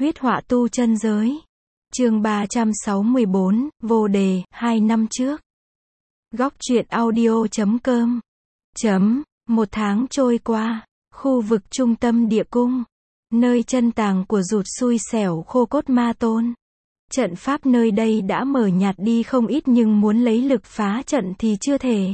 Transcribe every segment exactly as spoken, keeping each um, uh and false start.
Huyết họa tu chân giới. Chương ba trăm sáu mươi bốn, vô đề, hai năm trước. Góc truyện audio chấm com. Chấm, một tháng trôi qua, khu vực trung tâm địa cung, nơi chân tàng của rụt xui xẻo khô cốt ma tôn. Trận pháp nơi đây đã mờ nhạt đi không ít nhưng muốn lấy lực phá trận thì chưa thể.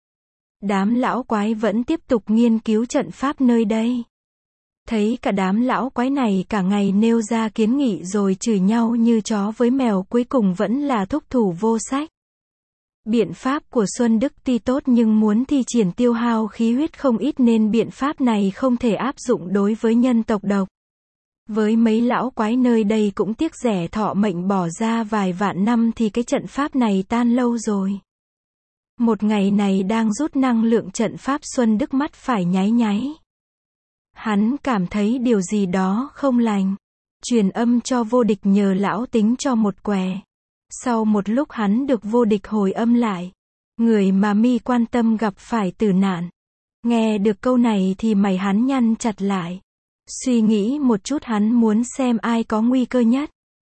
Đám lão quái vẫn tiếp tục nghiên cứu trận pháp nơi đây. Thấy cả đám lão quái này cả ngày nêu ra kiến nghị rồi chửi nhau như chó với mèo, cuối cùng vẫn là thúc thủ vô sách. Biện pháp của Xuân Đức tuy tốt nhưng muốn thi triển tiêu hao khí huyết không ít nên biện pháp này không thể áp dụng đối với nhân tộc độc. Với mấy lão quái nơi đây cũng tiếc rẻ thọ mệnh bỏ ra vài vạn năm thì cái trận pháp này tan lâu rồi. Một ngày này đang rút năng lượng trận pháp, Xuân Đức mắt phải nháy nháy. Hắn cảm thấy điều gì đó không lành. Truyền âm cho Vô Địch nhờ lão tính cho một quẻ. Sau một lúc hắn được Vô Địch hồi âm lại. Người mà mi quan tâm gặp phải tử nạn. Nghe được câu này thì mày hắn nhăn chặt lại. Suy nghĩ một chút hắn muốn xem ai có nguy cơ nhất.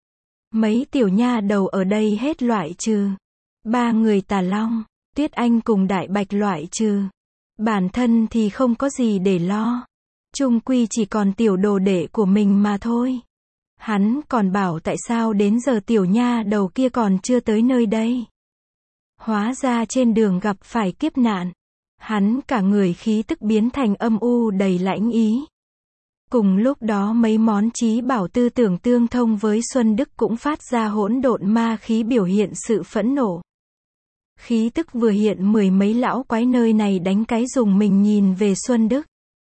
Mấy tiểu nha đầu ở đây hết loại trừ. Ba người Tà Long, Tuyết Anh cùng Đại Bạch loại trừ. Bản thân thì không có gì để lo. Chung quy chỉ còn tiểu đồ đệ của mình mà thôi. Hắn còn bảo tại sao đến giờ tiểu nha đầu kia còn chưa tới nơi đây. Hóa ra trên đường gặp phải kiếp nạn. Hắn cả người khí tức biến thành âm u đầy lãnh ý. Cùng lúc đó mấy món trí bảo tư tưởng tương thông với Xuân Đức cũng phát ra hỗn độn ma khí biểu hiện sự phẫn nộ. Khí tức vừa hiện, mười mấy lão quái nơi này đánh cái dùng mình nhìn về Xuân Đức.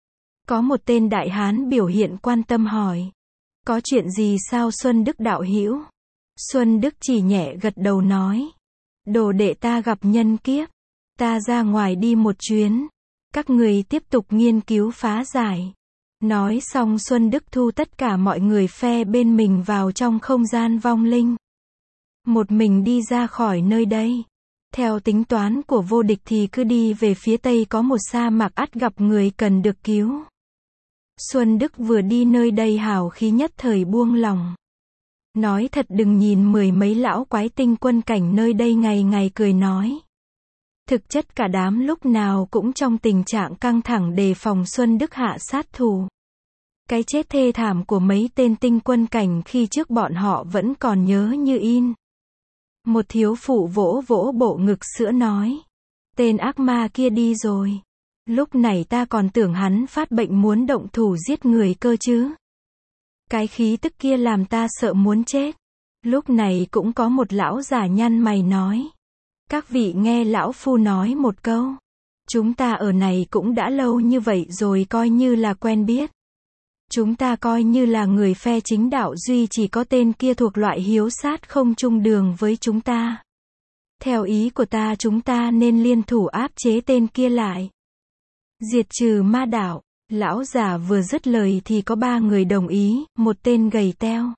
Có một tên đại hán biểu hiện quan tâm hỏi. Có chuyện gì sao Xuân Đức đạo hữu? Xuân Đức chỉ nhẹ gật đầu nói. Đồ đệ ta gặp nhân kiếp. Ta ra ngoài đi một chuyến. Các người tiếp tục nghiên cứu phá giải. Nói xong Xuân Đức thu tất cả mọi người phe bên mình vào trong không gian vong linh. Một mình đi ra khỏi nơi đây. Theo tính toán của Vô Địch thì cứ đi về phía tây có một sa mạc ắt gặp người cần được cứu. Xuân Đức vừa đi nơi đây hào khí nhất thời buông lòng. Nói thật đừng nhìn mười mấy lão quái tinh quân cảnh nơi đây ngày ngày cười nói. Thực chất cả đám lúc nào cũng trong tình trạng căng thẳng đề phòng Xuân Đức hạ sát thủ. Cái chết thê thảm của mấy tên tinh quân cảnh khi trước bọn họ vẫn còn nhớ như in. Một thiếu phụ vỗ vỗ bộ ngực sữa nói. Tên ác ma kia đi rồi. Lúc này ta còn tưởng hắn phát bệnh muốn động thủ giết người cơ chứ. Cái khí tức kia làm ta sợ muốn chết. Lúc này cũng có một lão già nhăn mày nói. Các vị nghe lão phu nói một câu. Chúng ta ở này cũng đã lâu như vậy rồi, coi như là quen biết. Chúng ta coi như là người phe chính đạo, duy chỉ có tên kia thuộc loại hiếu sát không chung đường với chúng ta. Theo ý của ta chúng ta nên liên thủ áp chế tên kia lại. Diệt trừ ma đạo. Lão già vừa dứt lời thì có ba người đồng ý, một tên gầy teo.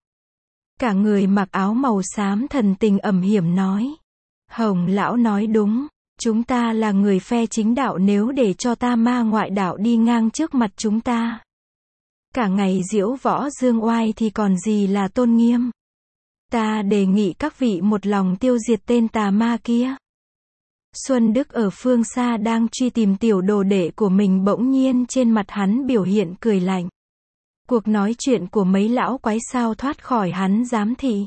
Cả người mặc áo màu xám thần tình ẩm hiểm nói. Hồng lão nói đúng, chúng ta là người phe chính đạo, nếu để cho ta ma ngoại đạo đi ngang trước mặt chúng ta. Cả ngày diễu võ dương oai thì còn gì là tôn nghiêm. Ta đề nghị các vị một lòng tiêu diệt tên tà ma kia. Xuân Đức ở phương xa đang truy tìm tiểu đồ đệ của mình, bỗng nhiên trên mặt hắn biểu hiện cười lạnh. Cuộc nói chuyện của mấy lão quái sao thoát khỏi hắn giám thị.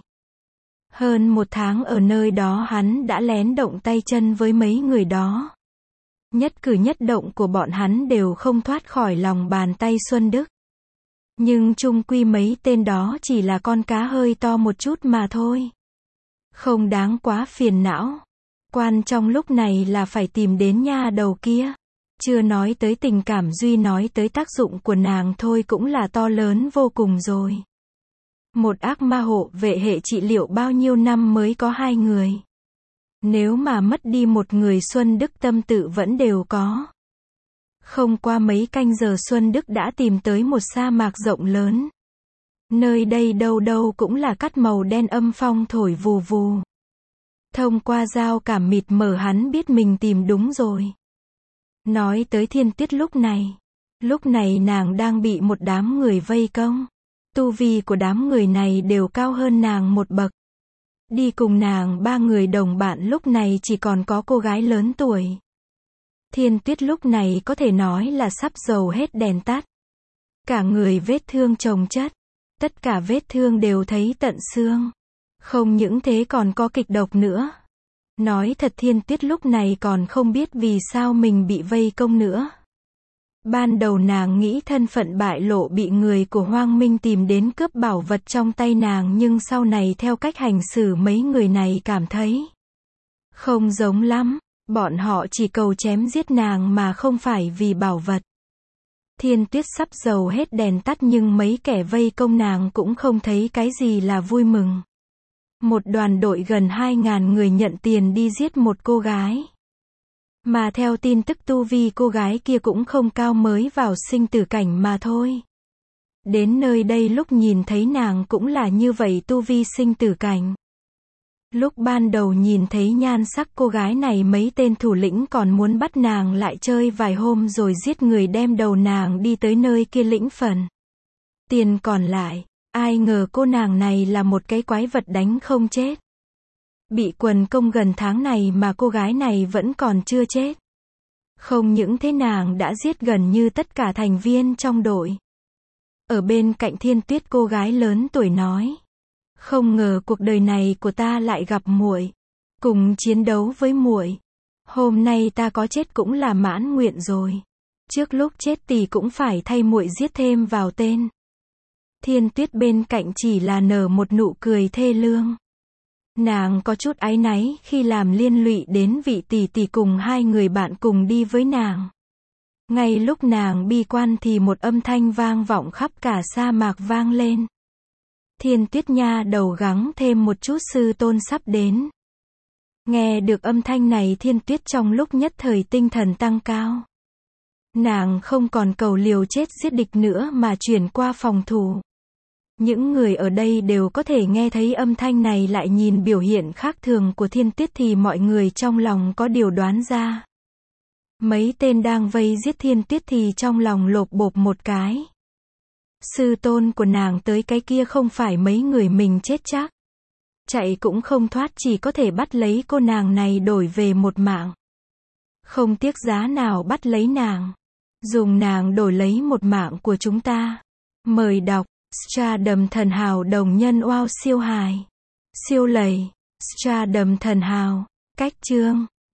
Hơn một tháng ở nơi đó hắn đã lén động tay chân với mấy người đó. Nhất cử nhất động của bọn hắn đều không thoát khỏi lòng bàn tay Xuân Đức. Nhưng chung quy mấy tên đó chỉ là con cá hơi to một chút mà thôi. Không đáng quá phiền não. Quan trọng lúc này là phải tìm đến nha đầu kia. Chưa nói tới tình cảm, duy nói tới tác dụng của nàng thôi cũng là to lớn vô cùng rồi. Một ác ma hộ vệ hệ trị liệu bao nhiêu năm mới có hai người. Nếu mà mất đi một người Xuân Đức tâm tự vẫn đều có. Không qua mấy canh giờ Xuân Đức đã tìm tới một sa mạc rộng lớn. Nơi đây đâu đâu cũng là cát màu đen, âm phong thổi vù vù. Thông qua dao cảm mịt mờ hắn biết mình tìm đúng rồi. Nói tới Thiên Tuyết lúc này. Lúc này nàng đang bị một đám người vây công. Tu vi của đám người này đều cao hơn nàng một bậc. Đi cùng nàng ba người đồng bạn lúc này chỉ còn có cô gái lớn tuổi. Thiên Tuyết lúc này có thể nói là sắp dầu hết đèn tắt. Cả người vết thương chồng chất. Tất cả vết thương đều thấy tận xương. Không những thế còn có kịch độc nữa. Nói thật Thiên Tuyết lúc này còn không biết vì sao mình bị vây công nữa. Ban đầu nàng nghĩ thân phận bại lộ bị người của Hoang Minh tìm đến cướp bảo vật trong tay nàng, nhưng sau này theo cách hành xử mấy người này cảm thấy không giống lắm, bọn họ chỉ cầu chém giết nàng mà không phải vì bảo vật. Thiên Tuyết sắp dầu hết đèn tắt nhưng mấy kẻ vây công nàng cũng không thấy cái gì là vui mừng. Một đoàn đội gần hai ngàn người nhận tiền đi giết một cô gái. Mà theo tin tức tu vi cô gái kia cũng không cao, mới vào sinh tử cảnh mà thôi. Đến nơi đây lúc nhìn thấy nàng cũng là như vậy, tu vi sinh tử cảnh. Lúc ban đầu nhìn thấy nhan sắc cô gái này, mấy tên thủ lĩnh còn muốn bắt nàng lại chơi vài hôm rồi giết người đem đầu nàng đi tới nơi kia lĩnh phần tiền còn lại. Ai ngờ cô nàng này là một cái quái vật đánh không chết. Bị quần công gần tháng này mà cô gái này vẫn còn chưa chết. Không những thế nàng đã giết gần như tất cả thành viên trong đội. Ở bên cạnh Thiên Tuyết, cô gái lớn tuổi nói: "Không ngờ cuộc đời này của ta lại gặp muội, cùng chiến đấu với muội. Hôm nay ta có chết cũng là mãn nguyện rồi. Trước lúc chết thì cũng phải thay muội giết thêm vào tên." Thiên Tuyết bên cạnh chỉ là nở một nụ cười thê lương. Nàng có chút áy náy khi làm liên lụy đến vị tỷ tỷ cùng hai người bạn cùng đi với nàng. Ngay lúc nàng bi quan thì một âm thanh vang vọng khắp cả sa mạc vang lên. Thiên Tuyết nha đầu, gắng thêm một chút, sư tôn sắp đến. Nghe được âm thanh này, Thiên Tuyết trong lúc nhất thời tinh thần tăng cao. Nàng không còn cầu liều chết giết địch nữa mà chuyển qua phòng thủ. Những người ở đây đều có thể nghe thấy âm thanh này, lại nhìn biểu hiện khác thường của Thiên Tuyết thì mọi người trong lòng có điều đoán ra. Mấy tên đang vây giết Thiên Tuyết thì trong lòng lộp bộp một cái. Sư tôn của nàng tới cái kia không phải mấy người mình chết chắc. Chạy cũng không thoát, chỉ có thể bắt lấy cô nàng này đổi về một mạng. Không tiếc giá nào bắt lấy nàng. Dùng nàng đổi lấy một mạng của chúng ta. Mời đọc Stardom thần hào đồng nhân wow siêu hài. Siêu lầy. Stardom thần hào. Cách chương